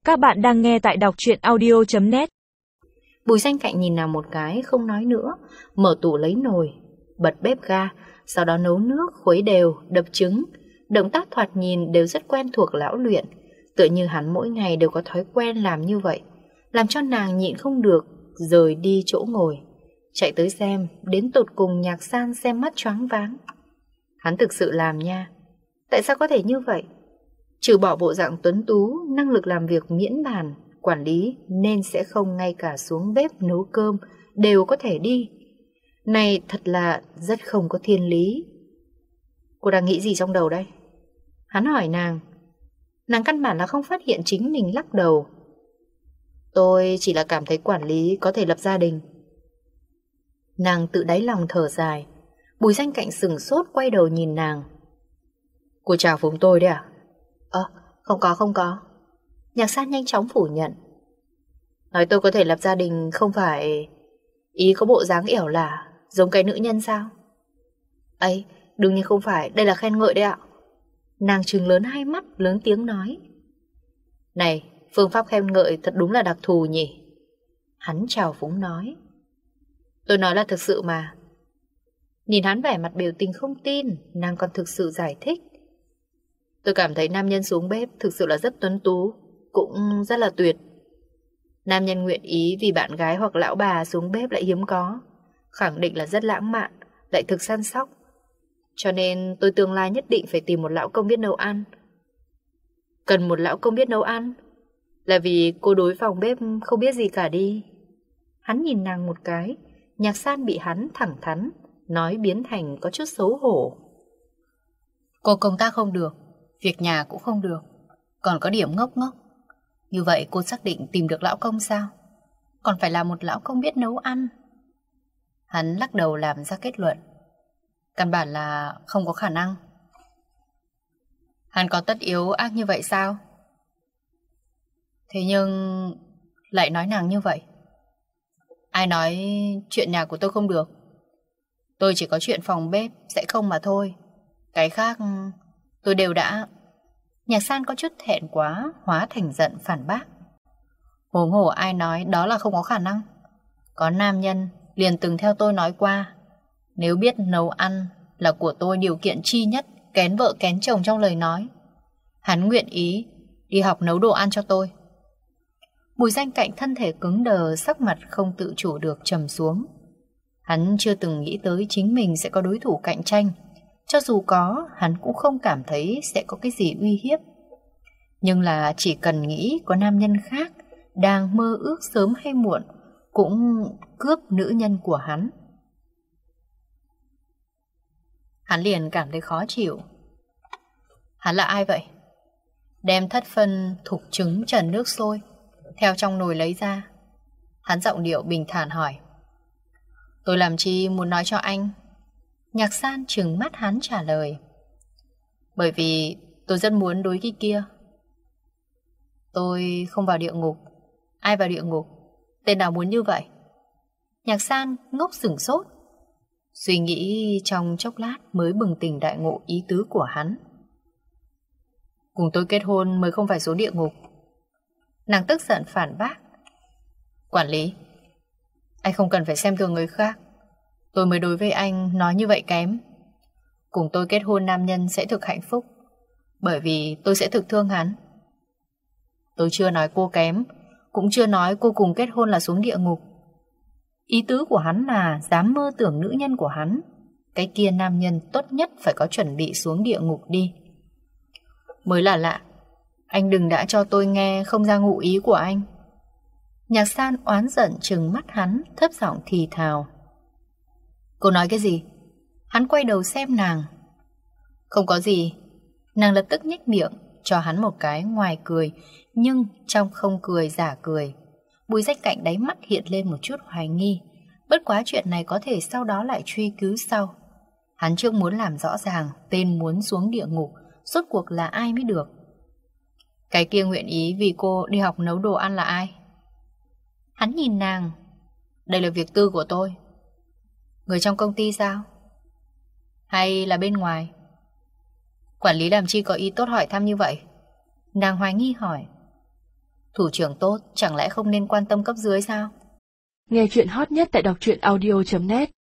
Các bạn đang nghe tại đọc truyện audio.net. Bùi Danh Cạnh nhìn nàng một cái, không nói nữa, mở tủ lấy nồi, bật bếp ga, sau đó nấu nước, khuấy đều, đập trứng. Động tác thoạt nhìn đều rất quen thuộc lão luyện, tựa như hắn mỗi ngày đều có thói quen làm như vậy, làm cho nàng nhịn không được, rời đi chỗ ngồi, chạy tới xem, đến tột cùng Nhạc San xem mắt choáng váng. Hắn thực sự làm nha, tại sao có thể như vậy? Trừ bỏ bộ dạng tuấn tú, năng lực làm việc miễn bàn, quản lý nên sẽ không ngay cả xuống bếp nấu cơm đều có thể đi. Này thật là rất không có thiên lý. Cô đang nghĩ gì trong đầu đây? Hắn hỏi nàng. Nàng căn bản là không phát hiện chính mình lắc đầu. Tôi chỉ là cảm thấy quản lý có thể lập gia đình. Nàng tự đáy lòng thở dài. Bùi Danh Cạnh sừng sốt quay đầu nhìn nàng. Cô chào phúng tôi đấy à? Không có. Nhạc San nhanh chóng phủ nhận. Nói tôi có thể lập gia đình không phải ý có bộ dáng ẻo lả giống cái nữ nhân sao? Ấy, đương nhiên không phải, đây là khen ngợi đấy ạ. Nàng trừng lớn hai mắt, lớn tiếng nói. Này, phương pháp khen ngợi thật đúng là đặc thù nhỉ? Hắn chào phúng nói. Tôi nói là thực sự mà. Nhìn hắn vẻ mặt biểu tình không tin, nàng còn thực sự giải thích. Tôi cảm thấy nam nhân xuống bếp thực sự là rất tuấn tú, cũng rất là tuyệt. Nam nhân nguyện ý vì bạn gái hoặc lão bà xuống bếp lại hiếm có, khẳng định là rất lãng mạn, lại thực săn sóc. Cho nên tôi tương lai nhất định phải tìm một lão công biết nấu ăn. Cần một lão công biết nấu ăn? Là vì cô đối phòng bếp không biết gì cả đi. Hắn nhìn nàng một cái, Nhạc San bị hắn thẳng thắn nói biến thành có chút xấu hổ. Cô công tác không được, việc nhà cũng không được, còn có điểm ngốc ngốc. Như vậy cô xác định tìm được lão công sao? Còn phải là một lão công biết nấu ăn. Hắn lắc đầu làm ra kết luận. Căn bản là không có khả năng. Hắn có tất yếu ác như vậy sao? Thế nhưng lại nói nàng như vậy. Ai nói chuyện nhà của tôi không được? Tôi chỉ có chuyện phòng bếp sẽ không mà thôi. Cái khác tôi đều đã... Nhạc San có chút thẹn quá, hóa thành giận phản bác. Huống hồ ai nói đó là không có khả năng. Có nam nhân liền từng theo tôi nói qua, nếu biết nấu ăn là của tôi điều kiện chi nhất, kén vợ kén chồng trong lời nói. Hắn nguyện ý đi học nấu đồ ăn cho tôi. Bùi Danh Cạnh thân thể cứng đờ, sắc mặt không tự chủ được trầm xuống. Hắn chưa từng nghĩ tới chính mình sẽ có đối thủ cạnh tranh. Cho dù có, hắn cũng không cảm thấy sẽ có cái gì uy hiếp. Nhưng là chỉ cần nghĩ có nam nhân khác đang mơ ước sớm hay muộn cũng cướp nữ nhân của hắn. Hắn liền cảm thấy khó chịu. Hắn là ai vậy? Đem thất phân thục trứng trần nước sôi theo trong nồi lấy ra. Hắn giọng điệu bình thản hỏi. Tôi làm chi muốn nói cho anh? Nhạc San trừng mắt hắn trả lời. Bởi vì tôi rất muốn đối cái kia. Tôi không vào địa ngục. Ai vào địa ngục? Tên nào muốn như vậy? Nhạc San ngốc sửng sốt. Suy nghĩ trong chốc lát mới bừng tỉnh đại ngộ ý tứ của hắn. Cùng tôi kết hôn mới không phải xuống địa ngục. Nàng tức giận phản bác. Quản lý, anh không cần phải xem thường người khác. Tôi mới đối với anh nói như vậy kém. Cùng tôi kết hôn nam nhân sẽ thực hạnh phúc, bởi vì tôi sẽ thực thương hắn. Tôi chưa nói cô kém, cũng chưa nói cô cùng kết hôn là xuống địa ngục. Ý tứ của hắn là dám mơ tưởng nữ nhân của hắn, cái kia nam nhân tốt nhất phải có chuẩn bị xuống địa ngục đi. Mới là lạ, anh đừng đã cho tôi nghe không ra ngụ ý của anh. Nhạc San oán giận trừng mắt hắn, thấp giọng thì thào. Cô nói cái gì? Hắn quay đầu xem nàng. Không có gì. Nàng lập tức nhếch miệng, cho hắn một cái ngoài cười, nhưng trong không cười giả cười. Bùi Danh Cạnh đáy mắt hiện lên một chút hoài nghi. Bất quá chuyện này có thể sau đó lại truy cứu sau. Hắn trước muốn làm rõ ràng tên muốn xuống địa ngục rốt cuộc là ai mới được. Cái kia nguyện ý vì cô đi học nấu đồ ăn là ai? Hắn nhìn nàng. Đây là việc tư của tôi. Người trong công ty sao? Hay là bên ngoài? Quản lý làm chi có ý tốt hỏi thăm như vậy? Nàng hoài nghi hỏi. Thủ trưởng tốt, chẳng lẽ không nên quan tâm cấp dưới sao? Nghe chuyện hot nhất tại đọc truyện audio.net